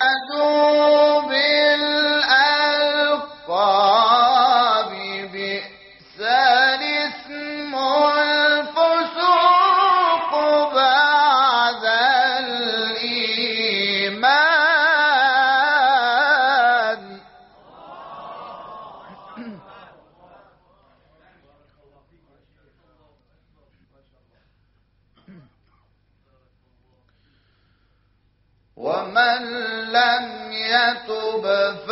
ذو بالألقاب بئس الاسم الفسوق بعد الإيمان. ومن لم يتب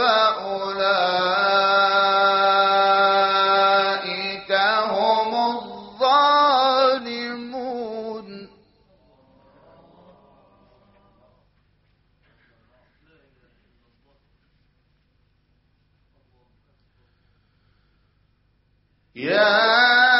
فأولئك هم الظالمون. يا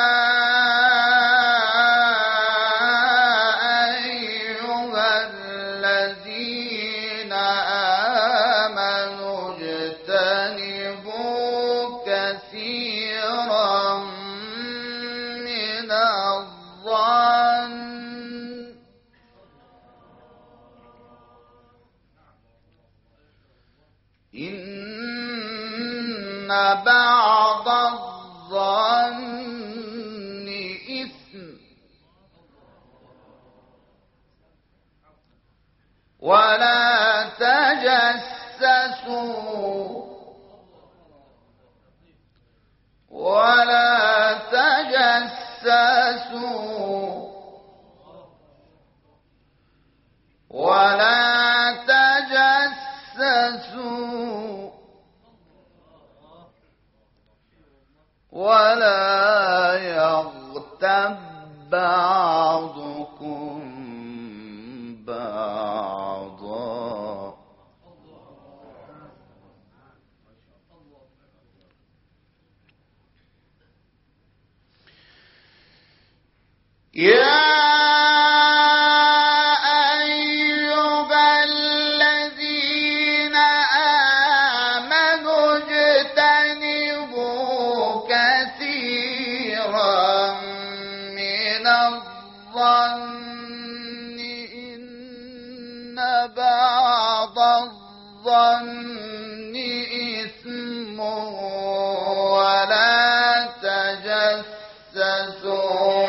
إن بعض الظن إثم ولا تجسسوا ولا يغتب بعضكم بعضا. يا أيها الذين آمنوا اجتنبوا كثيرا من الظن إن بعض الظن إثم ولا تجسسوا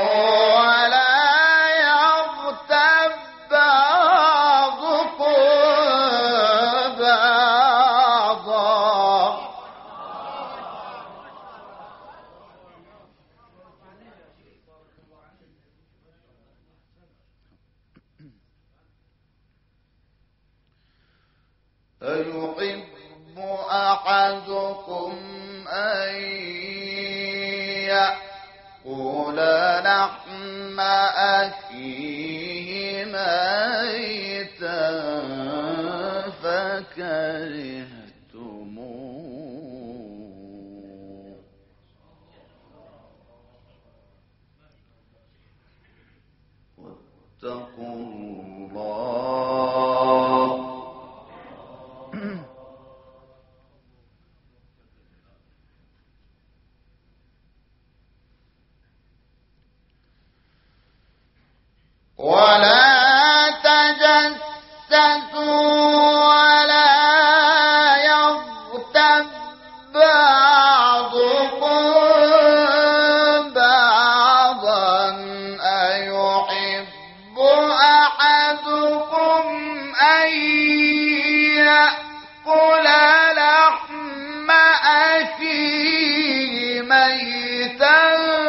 أيحب أحدكم أن يأكل لحم أخيه ميتا فكرهتموه واتقوا الله ولا تجسسوا ولا يغتب بعضكم بعضا أيحب أحدكم أن يأكل لحم أخيه ميتا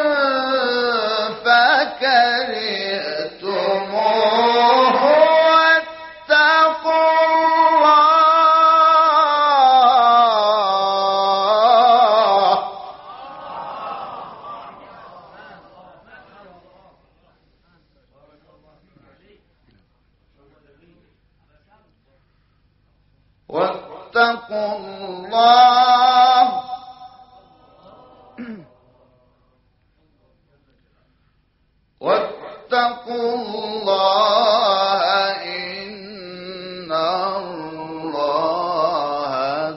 فكرهتموه واتقوا الله واتقوا الله واتقوا الله إن الله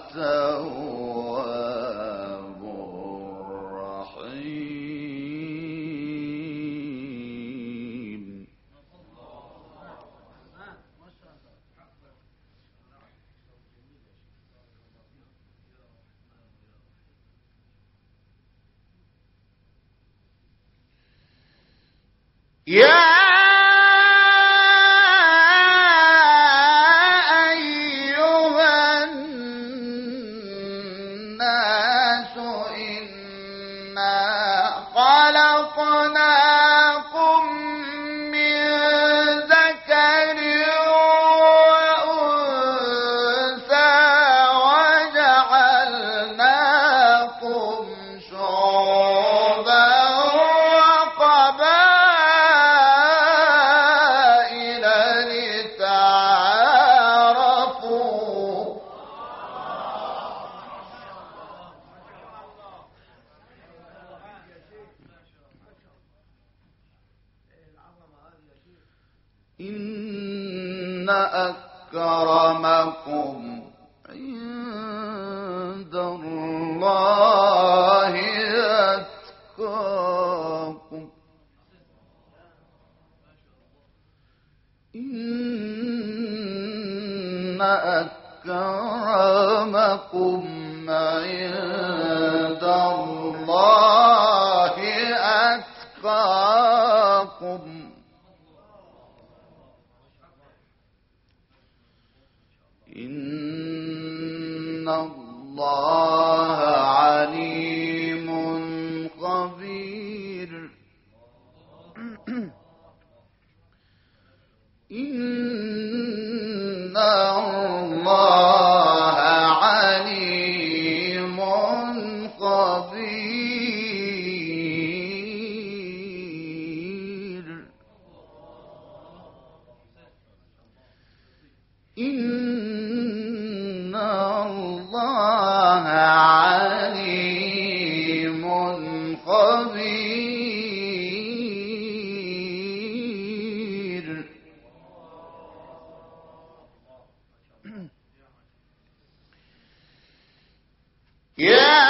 تواب رحيم. يا إن أكرمكم عند الله أتقاكم إن أكرمكم عند الله أتقاكم إن الله عليم خبير إن الله عليم خبير إن الله عليم خبير يا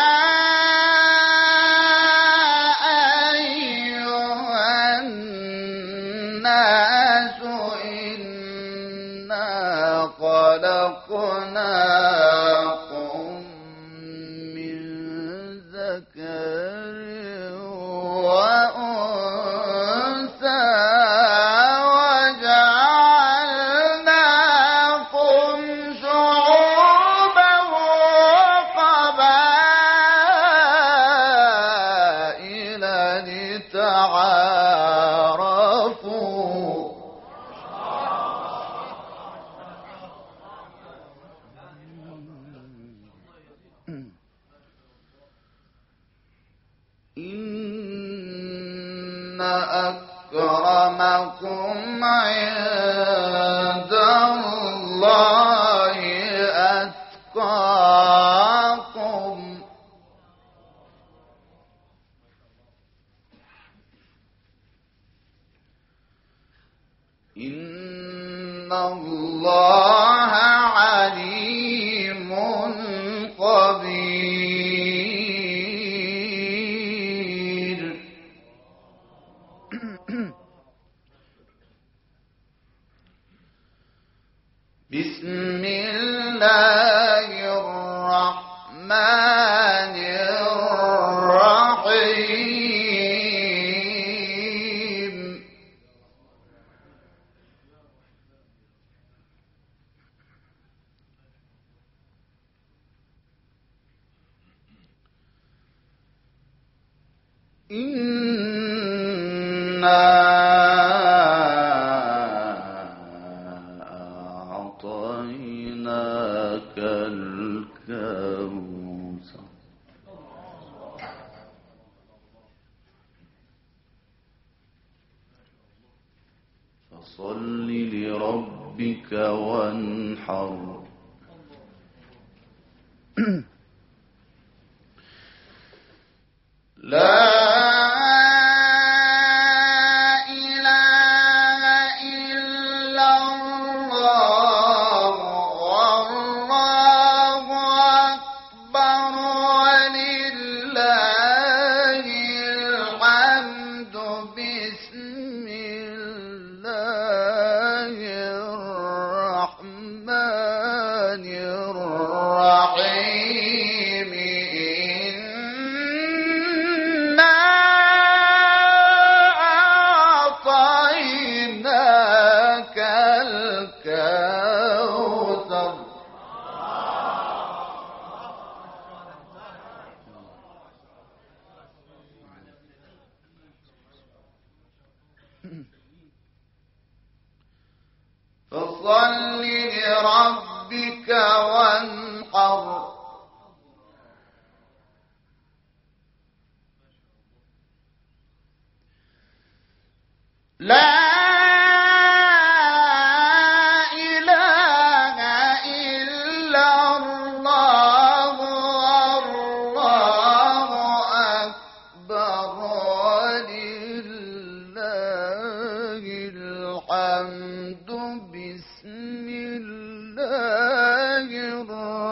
أيها الناس إنا خلقناكم من ذكر وأنثى وجعلناكم شعوبا وقبائل لتعارفوا إن أكرمكم عند الله أتقاكم إن الله عليم خبير بسم الله الرحمن الرحيم إنا أعطيناك الكوثر فصل لربك وانحر لا الرحيم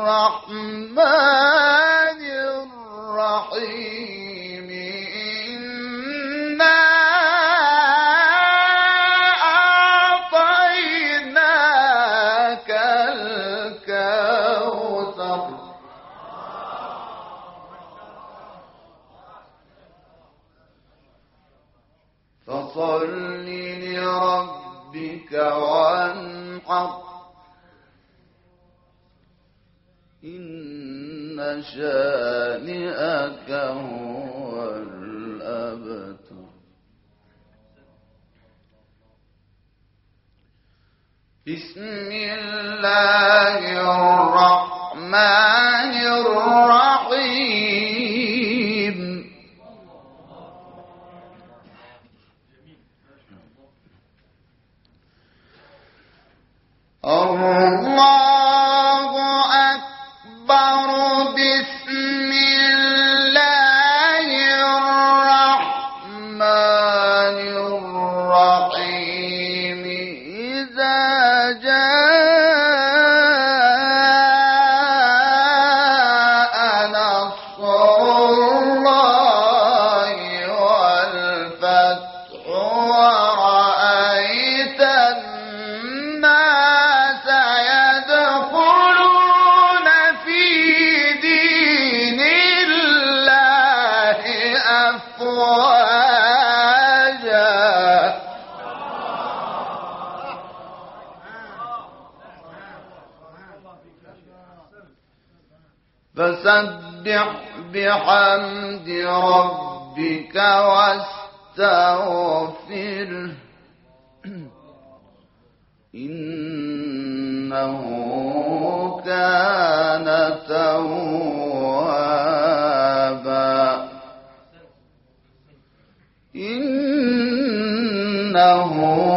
الرحمن الرحيم إنا أعطيناك الكوثر فصل لربك وانحر إن شانئك هو الأبتر بسم الله الرحمن الرحيم الله أكبر بسم الله الرحمن الرحيم إذا جاء نصر الله والفتح ورأيت الناس يدخلون في دين الله أفواجا فسبح بحمد ربك واستغفره إنه كان توابا إنه